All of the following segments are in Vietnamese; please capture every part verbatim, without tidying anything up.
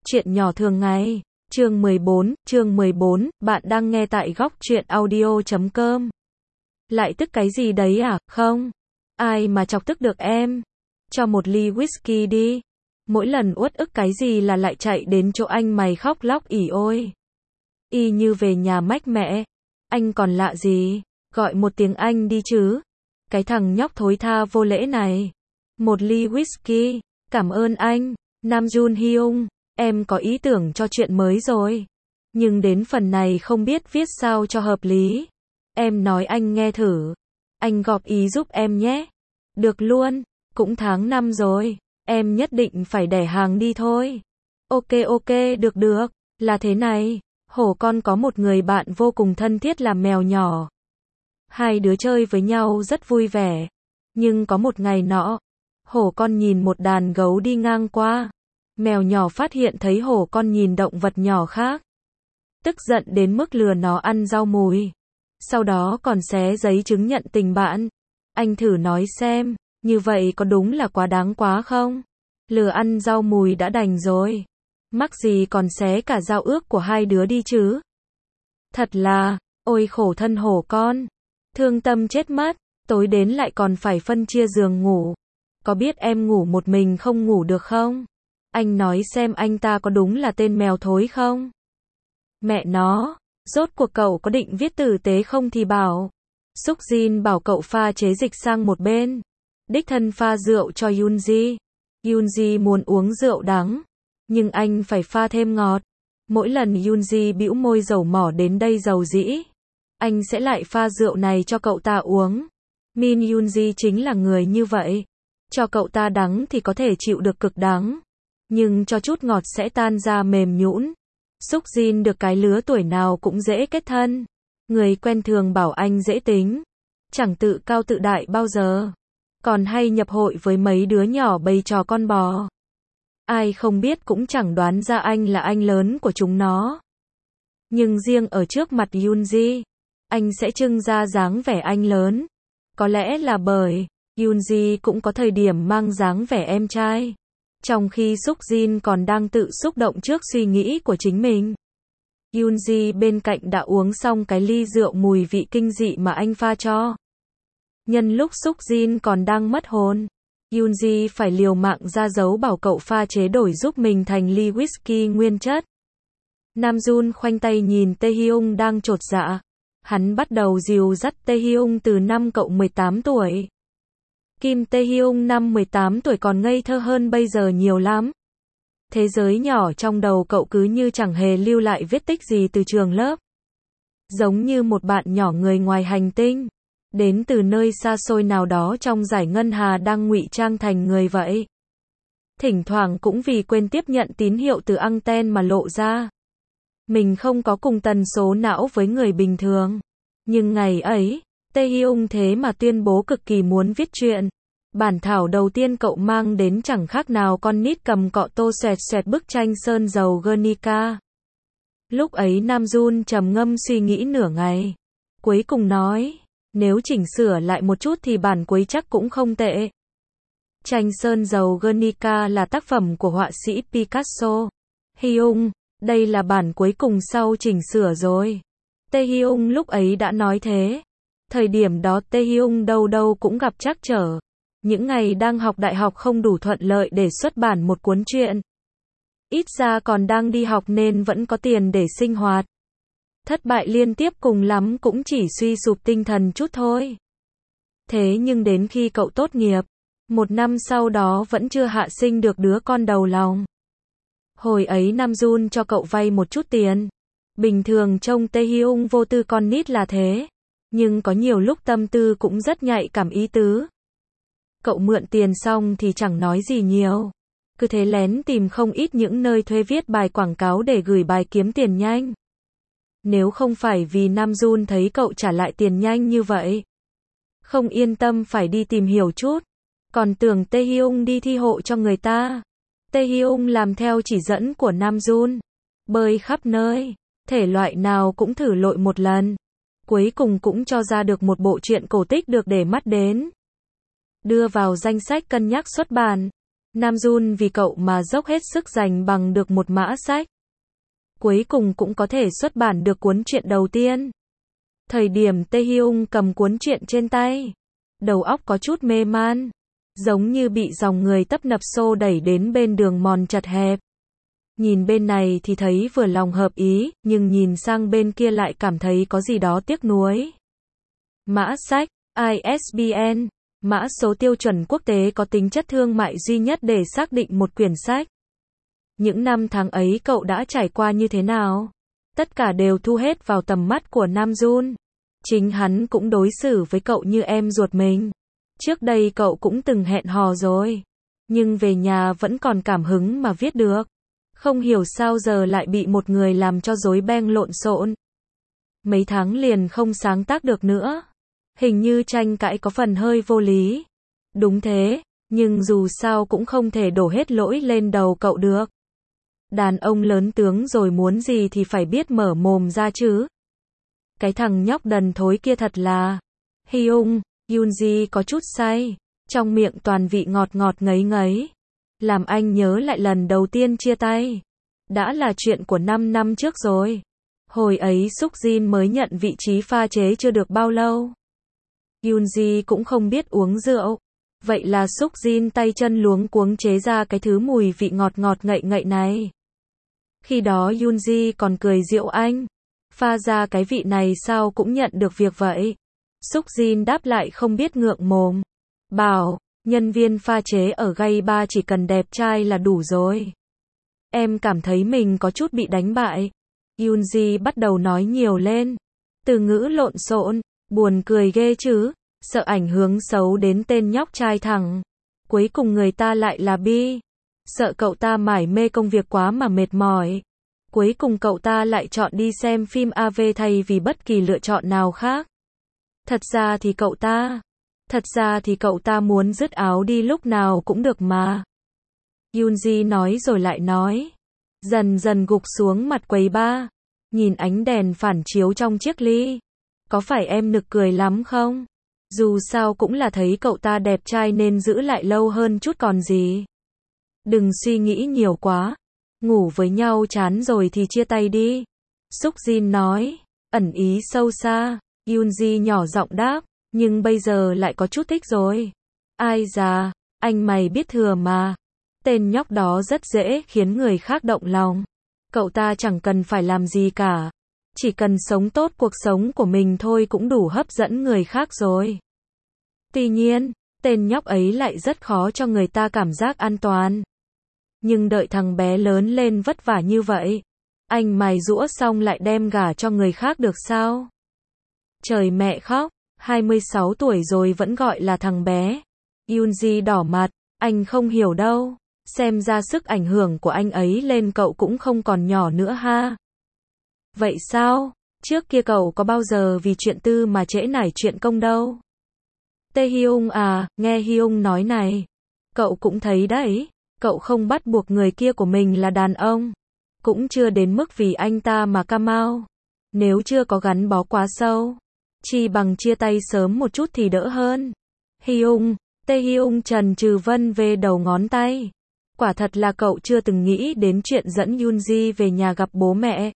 Chuyện nhỏ thường ngày. Chương mười bốn, chương mười bốn, bạn đang nghe tại góc truyện audio chấm com. Lại tức cái gì đấy à, không? Ai mà chọc tức được em? Cho một ly whisky đi. Mỗi lần uất ức cái gì là lại chạy đến chỗ anh mày khóc lóc ỉ ôi. Y như về nhà mách mẹ. Anh còn lạ gì? Gọi một tiếng anh đi chứ. Cái thằng nhóc thối tha vô lễ này. Một ly whisky. Cảm ơn anh. Nam Jun Hyung. Em có ý tưởng cho chuyện mới rồi. Nhưng đến phần này không biết viết sao cho hợp lý. Em nói anh nghe thử. Anh góp ý giúp em nhé. Được luôn. Cũng tháng năm rồi. Em nhất định phải đẻ hàng đi thôi. Ok ok được được. Là thế này. Hổ con có một người bạn vô cùng thân thiết là mèo nhỏ. Hai đứa chơi với nhau rất vui vẻ. Nhưng có một ngày nọ. Hổ con nhìn một đàn gấu đi ngang qua. Mèo nhỏ phát hiện thấy hổ con nhìn động vật nhỏ khác. Tức giận đến mức lừa nó ăn rau mùi. Sau đó còn xé giấy chứng nhận tình bạn. Anh thử nói xem, như vậy có đúng là quá đáng quá không? Lừa ăn rau mùi đã đành rồi. Mắc gì còn xé cả giao ước của hai đứa đi chứ? Thật là, ôi khổ thân hổ con. Thương tâm chết mất, tối đến lại còn phải phân chia giường ngủ. Có biết em ngủ một mình không ngủ được không? Anh nói xem anh ta có đúng là tên mèo thối không? Mẹ nó, rốt cuộc cậu có định viết tử tế không thì bảo. Súc Jin bảo cậu pha chế dịch sang một bên. Đích thân pha rượu cho Yoonji. Yoonji muốn uống rượu đắng. Nhưng anh phải pha thêm ngọt. Mỗi lần Yoonji bĩu môi dầu mỏ đến đây dầu dĩ. Anh sẽ lại pha rượu này cho cậu ta uống. Min Yoonji chính là người như vậy. Cho cậu ta đắng thì có thể chịu được cực đắng. Nhưng cho chút ngọt sẽ tan ra mềm nhũn. Súc Jin được cái lứa tuổi nào cũng dễ kết thân. Người quen thường bảo anh dễ tính. Chẳng tự cao tự đại bao giờ. Còn hay nhập hội với mấy đứa nhỏ bày trò con bò. Ai không biết cũng chẳng đoán ra anh là anh lớn của chúng nó. Nhưng riêng ở trước mặt Yoonji, anh sẽ trưng ra dáng vẻ anh lớn. Có lẽ là bởi Yoonji cũng có thời điểm mang dáng vẻ em trai. Trong khi Súc Jin còn đang tự xúc động trước suy nghĩ của chính mình. Yoonji bên cạnh đã uống xong cái ly rượu mùi vị kinh dị mà anh pha cho. Nhân lúc Súc Jin còn đang mất hồn, Yoonji phải liều mạng ra dấu bảo cậu pha chế đổi giúp mình thành ly whisky nguyên chất. Nam Jun khoanh tay nhìn Tae Hyung đang chột dạ. Hắn bắt đầu dìu dắt Tae Hyung từ năm cậu mười tám tuổi. Kim Tae Hyung năm mười tám tuổi còn ngây thơ hơn bây giờ nhiều lắm. Thế giới nhỏ trong đầu cậu cứ như chẳng hề lưu lại vết tích gì từ trường lớp. Giống như một bạn nhỏ người ngoài hành tinh. Đến từ nơi xa xôi nào đó trong giải ngân hà đang ngụy trang thành người vậy. Thỉnh thoảng cũng vì quên tiếp nhận tín hiệu từ anten mà lộ ra. Mình không có cùng tần số não với người bình thường. Nhưng ngày ấy, Tae Hyung thế mà tuyên bố cực kỳ muốn viết truyện. Bản thảo đầu tiên cậu mang đến chẳng khác nào con nít cầm cọ tô xoẹt xoẹt bức tranh sơn dầu Guernica. Lúc ấy Nam Jun trầm ngâm suy nghĩ nửa ngày. Cuối cùng nói, nếu chỉnh sửa lại một chút thì bản cuối chắc cũng không tệ. Tranh sơn dầu Guernica là tác phẩm của họa sĩ Picasso. Hyung, đây là bản cuối cùng sau chỉnh sửa rồi. Tae Hyung lúc ấy đã nói thế. Thời điểm đó Tae Hyung đâu đâu cũng gặp trắc trở. Những ngày đang học đại học không đủ thuận lợi để xuất bản một cuốn truyện. Ít ra còn đang đi học nên vẫn có tiền để sinh hoạt. Thất bại liên tiếp cùng lắm cũng chỉ suy sụp tinh thần chút thôi. Thế nhưng đến khi cậu tốt nghiệp, một năm sau đó vẫn chưa hạ sinh được đứa con đầu lòng. Hồi ấy Nam Jun cho cậu vay một chút tiền. Bình thường trông Tae Hyung vô tư con nít là thế. Nhưng có nhiều lúc tâm tư cũng rất nhạy cảm ý tứ. Cậu mượn tiền xong thì chẳng nói gì nhiều. Cứ thế lén tìm không ít những nơi thuê viết bài quảng cáo để gửi bài kiếm tiền nhanh. Nếu không phải vì Nam Jun thấy cậu trả lại tiền nhanh như vậy. Không yên tâm phải đi tìm hiểu chút. Còn tưởng Tae Hyung đi thi hộ cho người ta. Tae Hyung làm theo chỉ dẫn của Nam Jun. Bơi khắp nơi. Thể loại nào cũng thử lội một lần. Cuối cùng cũng cho ra được một bộ truyện cổ tích được để mắt đến. Đưa vào danh sách cân nhắc xuất bản. Nam Jun vì cậu mà dốc hết sức giành bằng được một mã sách. Cuối cùng cũng có thể xuất bản được cuốn truyện đầu tiên. Thời điểm Tae Hyung cầm cuốn truyện trên tay, đầu óc có chút mê man, giống như bị dòng người tấp nập xô đẩy đến bên đường mòn chật hẹp. Nhìn bên này thì thấy vừa lòng hợp ý, nhưng nhìn sang bên kia lại cảm thấy có gì đó tiếc nuối. Mã sách, I S B N, mã số tiêu chuẩn quốc tế có tính chất thương mại duy nhất để xác định một quyển sách. Những năm tháng ấy cậu đã trải qua như thế nào? Tất cả đều thu hết vào tầm mắt của Nam Jun. Chính hắn cũng đối xử với cậu như em ruột mình. Trước đây cậu cũng từng hẹn hò rồi, nhưng về nhà vẫn còn cảm hứng mà viết được. Không hiểu sao giờ lại bị một người làm cho rối beng lộn xộn. Mấy tháng liền không sáng tác được nữa. Hình như tranh cãi có phần hơi vô lý. Đúng thế, nhưng dù sao cũng không thể đổ hết lỗi lên đầu cậu được. Đàn ông lớn tướng rồi muốn gì thì phải biết mở mồm ra chứ. Cái thằng nhóc đần thối kia thật là... Hyung, Yoonji có chút say, trong miệng toàn vị ngọt ngọt ngấy ngấy. Làm anh nhớ lại lần đầu tiên chia tay. Đã là chuyện của năm năm trước rồi. Hồi ấy Suk Jin mới nhận vị trí pha chế chưa được bao lâu. Yoonji cũng không biết uống rượu. Vậy là Suk Jin tay chân luống cuống chế ra cái thứ mùi vị ngọt ngọt ngậy ngậy này. Khi đó Yoonji còn cười giễu anh. Pha ra cái vị này sao cũng nhận được việc vậy. Suk Jin đáp lại không biết ngượng mồm. Bảo, nhân viên pha chế ở gay bar chỉ cần đẹp trai là đủ rồi. Em cảm thấy mình có chút bị đánh bại. Yoonji bắt đầu nói nhiều lên. Từ ngữ lộn xộn, buồn cười ghê chứ. Sợ ảnh hưởng xấu đến tên nhóc trai thẳng. Cuối cùng người ta lại là bi. Sợ cậu ta mải mê công việc quá mà mệt mỏi. Cuối cùng cậu ta lại chọn đi xem phim a vê thay vì bất kỳ lựa chọn nào khác. Thật ra thì cậu ta... Thật ra thì cậu ta muốn dứt áo đi lúc nào cũng được mà. Yoonji nói rồi lại nói. Dần dần gục xuống mặt quầy bar. Nhìn ánh đèn phản chiếu trong chiếc ly. Có phải em nực cười lắm không? Dù sao cũng là thấy cậu ta đẹp trai nên giữ lại lâu hơn chút còn gì. Đừng suy nghĩ nhiều quá. Ngủ với nhau chán rồi thì chia tay đi. Suk Jin nói. Ẩn ý sâu xa. Yoonji nhỏ giọng đáp. Nhưng bây giờ lại có chút thích rồi. Ai già, anh mày biết thừa mà. Tên nhóc đó rất dễ khiến người khác động lòng. Cậu ta chẳng cần phải làm gì cả. Chỉ cần sống tốt cuộc sống của mình thôi cũng đủ hấp dẫn người khác rồi. Tuy nhiên, tên nhóc ấy lại rất khó cho người ta cảm giác an toàn. Nhưng đợi thằng bé lớn lên vất vả như vậy, anh mày giũa xong lại đem gả cho người khác được sao? Trời mẹ khóc, hai mươi sáu tuổi rồi vẫn gọi là thằng bé. Yoonji đỏ mặt, anh không hiểu đâu. Xem ra sức ảnh hưởng của anh ấy lên cậu cũng không còn nhỏ nữa ha. Vậy sao? Trước kia cậu có bao giờ vì chuyện tư mà trễ nải chuyện công đâu. Tae Hyung à, nghe Hyung nói này. Cậu cũng thấy đấy. Cậu không bắt buộc người kia của mình là đàn ông. Cũng chưa đến mức vì anh ta mà cam ao. Nếu chưa có gắn bó quá sâu, chi bằng chia tay sớm một chút thì đỡ hơn. Hyung, Tae Hyung trần trừ vân về đầu ngón tay. Quả thật là cậu chưa từng nghĩ đến chuyện dẫn Yoonji về nhà gặp bố mẹ.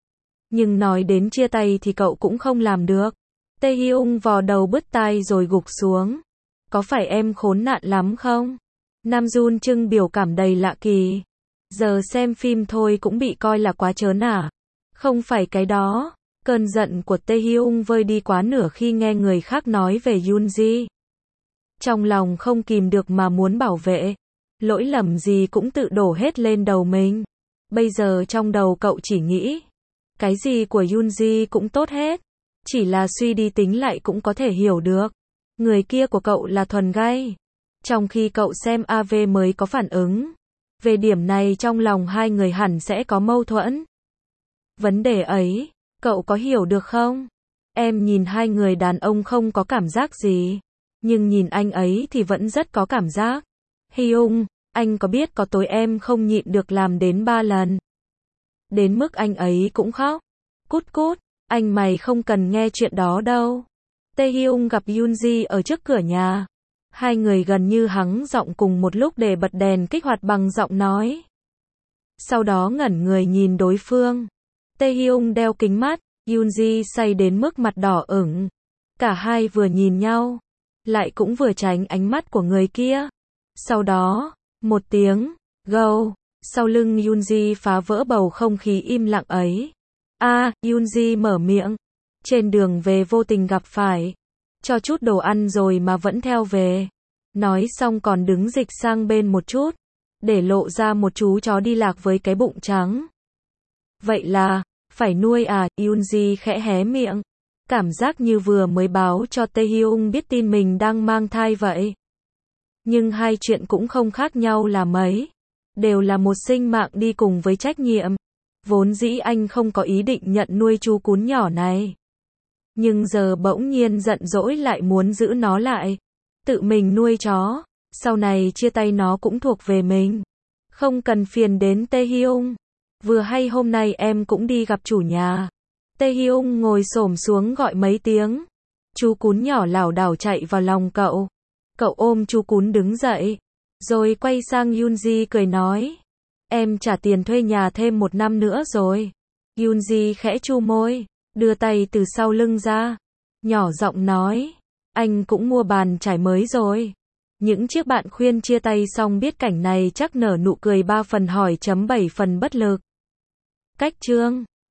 Nhưng nói đến chia tay thì cậu cũng không làm được. Tae Hyung vò đầu bứt tai rồi gục xuống. Có phải em khốn nạn lắm không? Nam Jun trưng biểu cảm đầy lạ kỳ. Giờ xem phim thôi cũng bị coi là quá trớn à? Không phải cái đó. Cơn giận của Tae Hyung vơi đi quá nửa khi nghe người khác nói về Yoonji. Trong lòng không kìm được mà muốn bảo vệ. Lỗi lầm gì cũng tự đổ hết lên đầu mình. Bây giờ trong đầu cậu chỉ nghĩ, cái gì của Yoonji cũng tốt hết. Chỉ là suy đi tính lại cũng có thể hiểu được. Người kia của cậu là thuần gay. Trong khi cậu xem a vê mới có phản ứng. Về điểm này trong lòng hai người hẳn sẽ có mâu thuẫn. Vấn đề ấy, cậu có hiểu được không? Em nhìn hai người đàn ông không có cảm giác gì. Nhưng nhìn anh ấy thì vẫn rất có cảm giác. Hyung, anh có biết có tối em không nhịn được làm đến ba lần. Đến mức anh ấy cũng khóc. Cút cút, anh mày không cần nghe chuyện đó đâu. Tae Hyung gặp Yoonji ở trước cửa nhà. Hai người gần như hắng giọng cùng một lúc để bật đèn kích hoạt bằng giọng nói. Sau đó ngẩn người nhìn đối phương. Taehyung đeo kính mát, Yoonji say đến mức mặt đỏ ửng. Cả hai vừa nhìn nhau, lại cũng vừa tránh ánh mắt của người kia. Sau đó, một tiếng, gâu, sau lưng Yoonji phá vỡ bầu không khí im lặng ấy. A, à, Yoonji mở miệng. Trên đường về vô tình gặp phải. Cho chút đồ ăn rồi mà vẫn theo về. Nói xong còn đứng dịch sang bên một chút. Để lộ ra một chú chó đi lạc với cái bụng trắng. Vậy là, phải nuôi à, Yoonji khẽ hé miệng. Cảm giác như vừa mới báo cho Taehyung biết tin mình đang mang thai vậy. Nhưng hai chuyện cũng không khác nhau là mấy. Đều là một sinh mạng đi cùng với trách nhiệm. Vốn dĩ anh không có ý định nhận nuôi chú cún nhỏ này. Nhưng giờ bỗng nhiên giận dỗi lại muốn giữ nó lại. Tự mình nuôi chó. Sau này chia tay nó cũng thuộc về mình. Không cần phiền đến Taehyung. Vừa hay hôm nay em cũng đi gặp chủ nhà. Taehyung ngồi xổm xuống gọi mấy tiếng. Chú cún nhỏ lảo đảo chạy vào lòng cậu. Cậu ôm chú cún đứng dậy. Rồi quay sang Yoonji cười nói. Em trả tiền thuê nhà thêm một năm nữa rồi. Yoonji khẽ chu môi. Đưa tay từ sau lưng ra. Nhỏ giọng nói. Anh cũng mua bàn chải mới rồi. Những chiếc bạn khuyên chia tay xong biết cảnh này chắc nở nụ cười ba phần hỏi chấm bảy phần bất lực. Cách chương